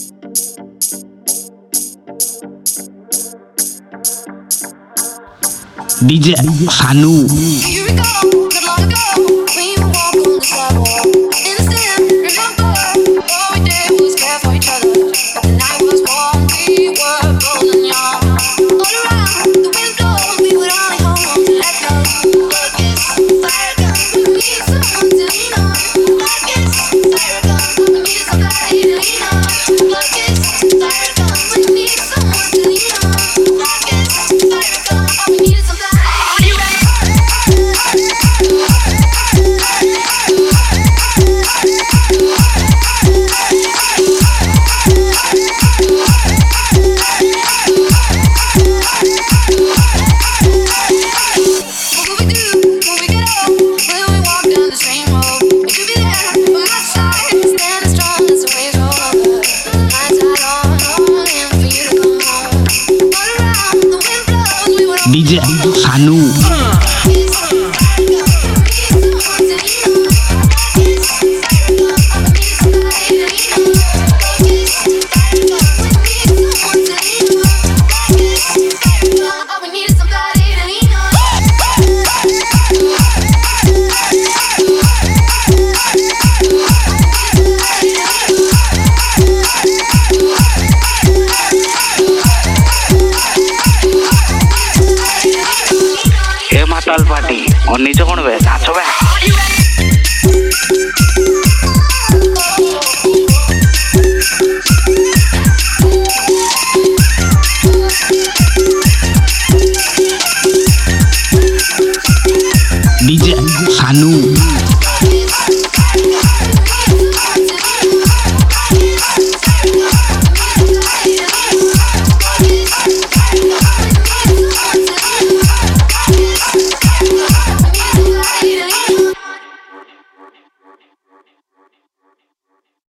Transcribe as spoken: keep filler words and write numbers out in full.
D J Sanu. You recall not long ago we would walk on the sidewalk. Innocent, remember all we did was care for each other. The night was warm, we were bold and young. All around, the wind blows, we would only hold on to let go. Look, it's fire gun, we need someone to lean on. Look, it's fire gun, we need somebody to lean on. Look, it's fire gun, we need someone to lean on. Look, it's fire gun, all we need is somebody. D J Sanu.